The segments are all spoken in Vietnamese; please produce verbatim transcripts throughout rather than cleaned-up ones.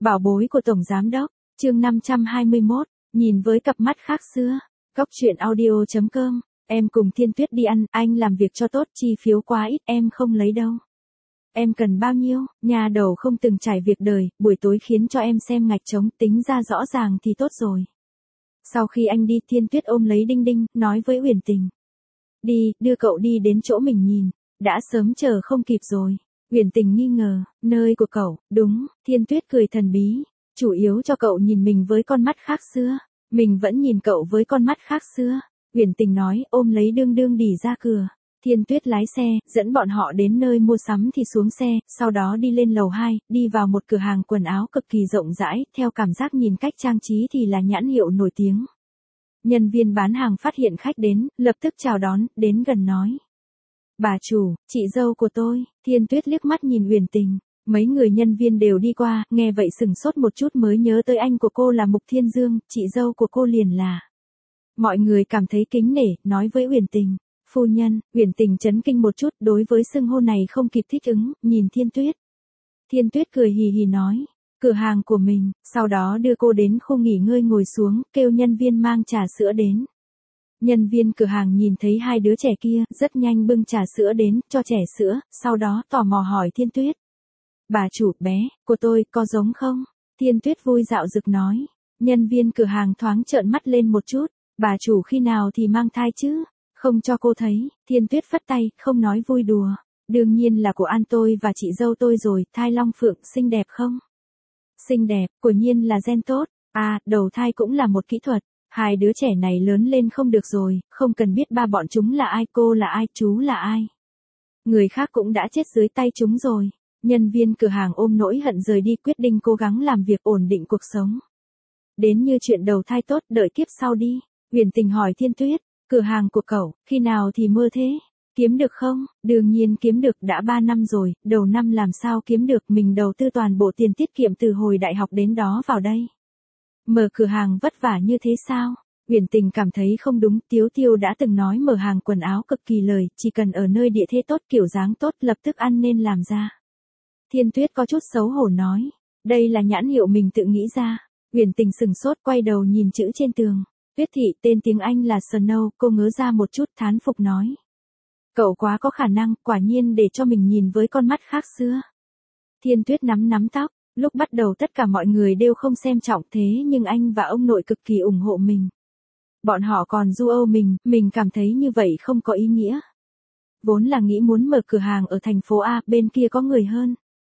Bảo bối của Tổng Giám Đốc, chương năm trăm hai mươi mốt, nhìn với cặp mắt khác xưa. Góc truyện audio chấm com, em cùng Thiên Tuyết đi ăn, anh làm việc cho tốt, chi phiếu quá ít, em không lấy đâu. Em cần bao nhiêu, nhà đầu không từng trải việc đời, buổi tối khiến cho em xem ngạch trống, tính ra rõ ràng thì tốt rồi. Sau khi anh đi, Thiên Tuyết ôm lấy Đinh Đinh, nói với Uyển Tình. Đi, đưa cậu đi đến chỗ mình nhìn, đã sớm chờ không kịp rồi. Uyển Tình nghi ngờ, nơi của cậu, đúng, Thiên Tuyết cười thần bí, chủ yếu cho cậu nhìn mình với con mắt khác xưa, mình vẫn nhìn cậu với con mắt khác xưa. Uyển Tình nói, ôm lấy Đương Đương đỉ ra cửa. Thiên Tuyết lái xe, dẫn bọn họ đến nơi mua sắm thì xuống xe, sau đó đi lên lầu hai, đi vào một cửa hàng quần áo cực kỳ rộng rãi, theo cảm giác nhìn cách trang trí thì là nhãn hiệu nổi tiếng. Nhân viên bán hàng phát hiện khách đến, lập tức chào đón, đến gần nói. Bà chủ, chị dâu của tôi. Thiên Tuyết liếc mắt nhìn Uyển Tình, mấy người nhân viên đều đi qua, nghe vậy sừng sốt một chút mới nhớ tới anh của cô là Mục Thiên Dương, chị dâu của cô liền là. Mọi người cảm thấy kính nể, nói với Uyển Tình. Phu nhân, Uyển Tình chấn kinh một chút, đối với xưng hô này không kịp thích ứng, nhìn Thiên Tuyết. Thiên Tuyết cười hì hì nói, cửa hàng của mình, sau đó đưa cô đến khu nghỉ ngơi ngồi xuống, kêu nhân viên mang trà sữa đến. Nhân viên cửa hàng nhìn thấy hai đứa trẻ kia, rất nhanh bưng trà sữa đến, cho trẻ sữa, sau đó tò mò hỏi Thiên Tuyết. Bà chủ, bé, của tôi, có giống không? Thiên Tuyết vui dạo dực nói. Nhân viên cửa hàng thoáng trợn mắt lên một chút, bà chủ khi nào thì mang thai chứ? Không cho cô thấy. Thiên Tuyết phất tay, không nói vui đùa. Đương nhiên là của An tôi và chị dâu tôi rồi, thai long phượng, xinh đẹp không? Xinh đẹp, quả nhiên là gen tốt. À, đầu thai cũng là một kỹ thuật. Hai đứa trẻ này lớn lên không được rồi, không cần biết ba bọn chúng là ai, cô là ai, chú là ai. Người khác cũng đã chết dưới tay chúng rồi. Nhân viên cửa hàng ôm nỗi hận rời đi, quyết định cố gắng làm việc ổn định cuộc sống. Đến như chuyện đầu thai tốt, đợi kiếp sau đi. Uyển Tình hỏi Thiên Tuyết, cửa hàng của cậu, khi nào thì mơ thế? Kiếm được không? Đương nhiên kiếm được, đã ba năm rồi, đầu năm làm sao kiếm được, mình đầu tư toàn bộ tiền tiết kiệm từ hồi đại học đến đó vào đây. Mở cửa hàng vất vả như thế sao? Uyển Tình cảm thấy không đúng, Tiếu Tiêu đã từng nói mở hàng quần áo cực kỳ lời, chỉ cần ở nơi địa thế tốt, kiểu dáng tốt, lập tức ăn nên làm ra. Thiên Tuyết có chút xấu hổ nói, đây là nhãn hiệu mình tự nghĩ ra. Uyển Tình sừng sốt, quay đầu nhìn chữ trên tường. Tuyết thị, tên tiếng Anh là Snow, cô ngớ ra một chút, thán phục nói. Cậu quá có khả năng, quả nhiên để cho mình nhìn với con mắt khác xưa. Thiên Tuyết nắm nắm tóc. Lúc bắt đầu tất cả mọi người đều không xem trọng, thế nhưng anh và ông nội cực kỳ ủng hộ mình. Bọn họ còn du âu mình, mình cảm thấy như vậy không có ý nghĩa. Vốn là nghĩ muốn mở cửa hàng ở thành phố A, bên kia có người hơn.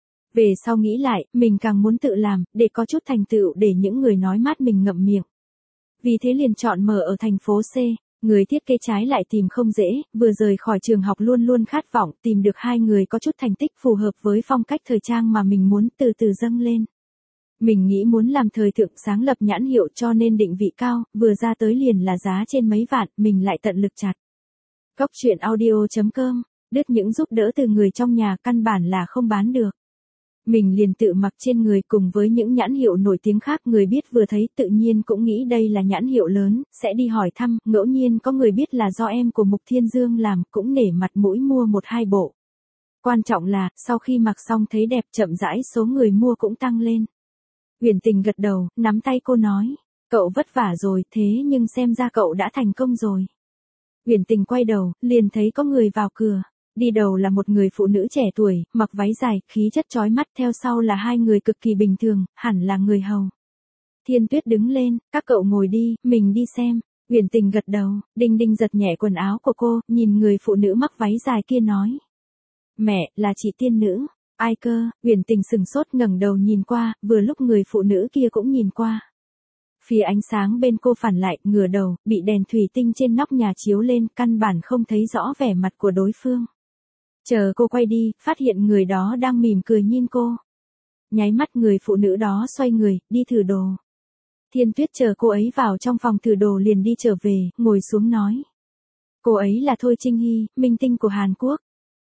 Về sau nghĩ lại, mình càng muốn tự làm, để có chút thành tựu để những người nói mát mình ngậm miệng. Vì thế liền chọn mở ở thành phố C. Người thiết kế trái lại tìm không dễ, vừa rời khỏi trường học luôn luôn khát vọng tìm được hai người có chút thành tích phù hợp với phong cách thời trang mà mình muốn từ từ dâng lên. Mình nghĩ muốn làm thời thượng, sáng lập nhãn hiệu cho nên định vị cao, vừa ra tới liền là giá trên mấy vạn, mình lại tận lực chặt. Góc truyện audio chấm com, đứt những giúp đỡ từ người trong nhà căn bản là không bán được. Mình liền tự mặc trên người cùng với những nhãn hiệu nổi tiếng khác, người biết vừa thấy tự nhiên cũng nghĩ đây là nhãn hiệu lớn, sẽ đi hỏi thăm, ngẫu nhiên có người biết là do em của Mục Thiên Dương làm, cũng nể mặt mũi mua một hai bộ. Quan trọng là, sau khi mặc xong thấy đẹp, chậm rãi số người mua cũng tăng lên. Uyển Tình gật đầu, nắm tay cô nói, cậu vất vả rồi, thế nhưng xem ra cậu đã thành công rồi. Uyển Tình quay đầu, liền thấy có người vào cửa. Đi đầu là một người phụ nữ trẻ tuổi, mặc váy dài, khí chất chói mắt, theo sau là hai người cực kỳ bình thường, hẳn là người hầu. Thiên Tuyết đứng lên, các cậu ngồi đi, mình đi xem. Uyển Tình gật đầu, Đinh Đinh giật nhẹ quần áo của cô, nhìn người phụ nữ mặc váy dài kia nói. Mẹ, là chị tiên nữ. Ai cơ? Uyển Tình sừng sốt ngẩng đầu nhìn qua, vừa lúc người phụ nữ kia cũng nhìn qua. Phía ánh sáng bên cô phản lại, ngửa đầu, bị đèn thủy tinh trên nóc nhà chiếu lên, căn bản không thấy rõ vẻ mặt của đối phương. Chờ cô quay đi, phát hiện người đó đang mỉm cười nhìn cô. Nháy mắt người phụ nữ đó xoay người, đi thử đồ. Thiên Tuyết chờ cô ấy vào trong phòng thử đồ liền đi trở về, ngồi xuống nói. Cô ấy là Thôi Trinh Hy, minh tinh của Hàn Quốc.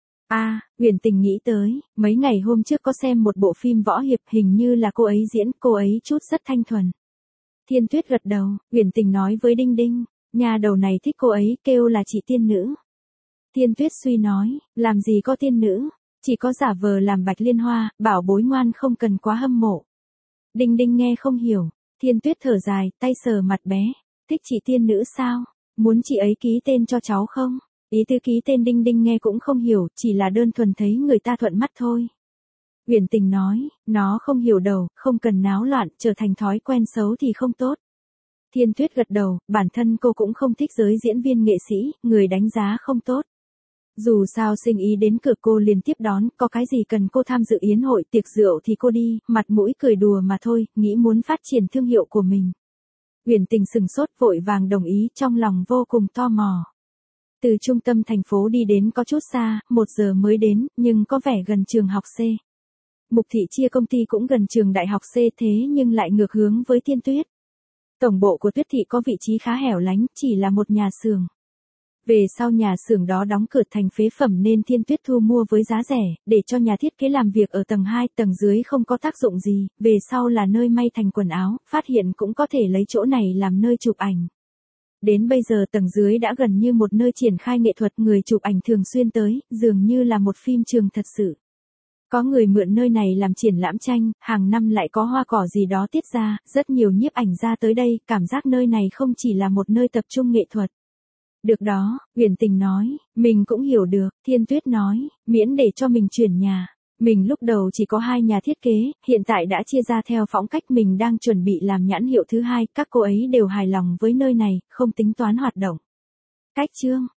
À, Uyển Tình nghĩ tới, mấy ngày hôm trước có xem một bộ phim võ hiệp, hình như là cô ấy diễn, cô ấy chút rất thanh thuần. Thiên Tuyết gật đầu, Uyển Tình nói với Đinh Đinh, nhà đầu này thích cô ấy, kêu là chị tiên nữ. Thiên Tuyết suy nói, làm gì có tiên nữ, chỉ có giả vờ làm Bạch Liên Hoa, bảo bối ngoan không cần quá hâm mộ. Đinh Đinh nghe không hiểu, Thiên Tuyết thở dài, tay sờ mặt bé, thích chị tiên nữ sao, muốn chị ấy ký tên cho cháu không? Ý tứ ký tên Đinh Đinh nghe cũng không hiểu, chỉ là đơn thuần thấy người ta thuận mắt thôi. Uyển Tình nói, nó không hiểu đầu, không cần náo loạn, trở thành thói quen xấu thì không tốt. Thiên Tuyết gật đầu, bản thân cô cũng không thích giới diễn viên nghệ sĩ, người đánh giá không tốt. Dù sao sinh ý đến cửa cô liền tiếp đón, có cái gì cần cô tham dự yến hội tiệc rượu thì cô đi, mặt mũi cười đùa mà thôi, nghĩ muốn phát triển thương hiệu của mình. Uyển Tình sừng sốt vội vàng đồng ý, trong lòng vô cùng tò mò. Từ trung tâm thành phố đi đến có chút xa, một giờ mới đến, nhưng có vẻ gần trường học C. Mục Thị chia công ty cũng gần trường đại học C thế nhưng lại ngược hướng với Thiên Tuyết. Tổng bộ của Tuyết Thị có vị trí khá hẻo lánh, chỉ là một nhà xưởng. Về sau nhà xưởng đó đóng cửa thành phế phẩm nên Thiên Tuyết thu mua với giá rẻ, để cho nhà thiết kế làm việc ở tầng hai, tầng dưới không có tác dụng gì, về sau là nơi may thành quần áo, phát hiện cũng có thể lấy chỗ này làm nơi chụp ảnh. Đến bây giờ tầng dưới đã gần như một nơi triển khai nghệ thuật, người chụp ảnh thường xuyên tới, dường như là một phim trường thật sự. Có người mượn nơi này làm triển lãm tranh, hàng năm lại có hoa cỏ gì đó tiết ra, rất nhiều nhiếp ảnh ra tới đây, cảm giác nơi này không chỉ là một nơi tập trung nghệ thuật. Được đó, Uyển Tình nói, mình cũng hiểu được, Thiên Tuyết nói, miễn để cho mình chuyển nhà. Mình lúc đầu chỉ có hai nhà thiết kế, hiện tại đã chia ra theo phong cách, mình đang chuẩn bị làm nhãn hiệu thứ hai, các cô ấy đều hài lòng với nơi này, không tính toán hoạt động. Cách chương